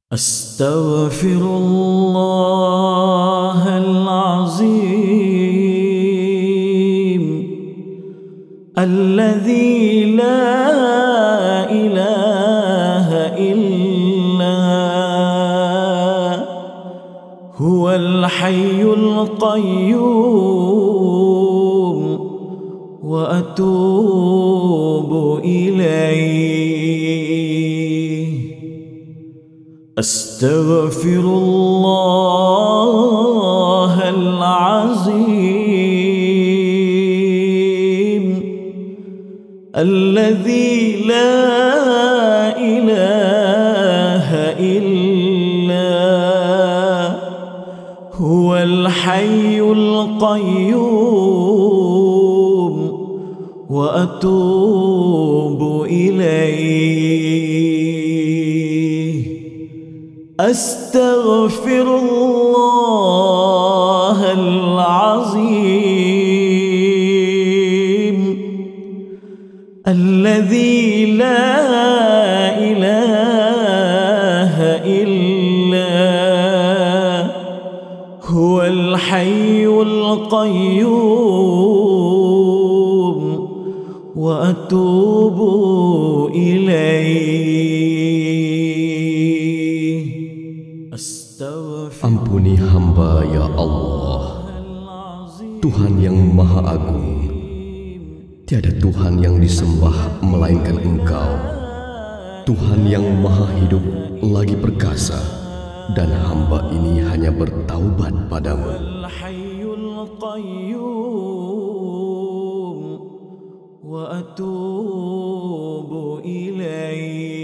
أستغفر الله العظيم الذي لا إله إلا هو الحي القيوم وأتوب إليه. أستغفر الله العظيم الذي لا إله إلا هو الحي القيوم وأتوب إليه. أستغفر الله العظيم الذي لا إله إلا هو الحي القيوم وأتوب إليه. Ampuni hamba ya Allah, Tuhan yang Maha Agung. Tiada Tuhan yang disembah melainkan Engkau, Tuhan yang Maha Hidup lagi perkasa, dan hamba ini hanya bertaubat padamu. وأتوب إليه.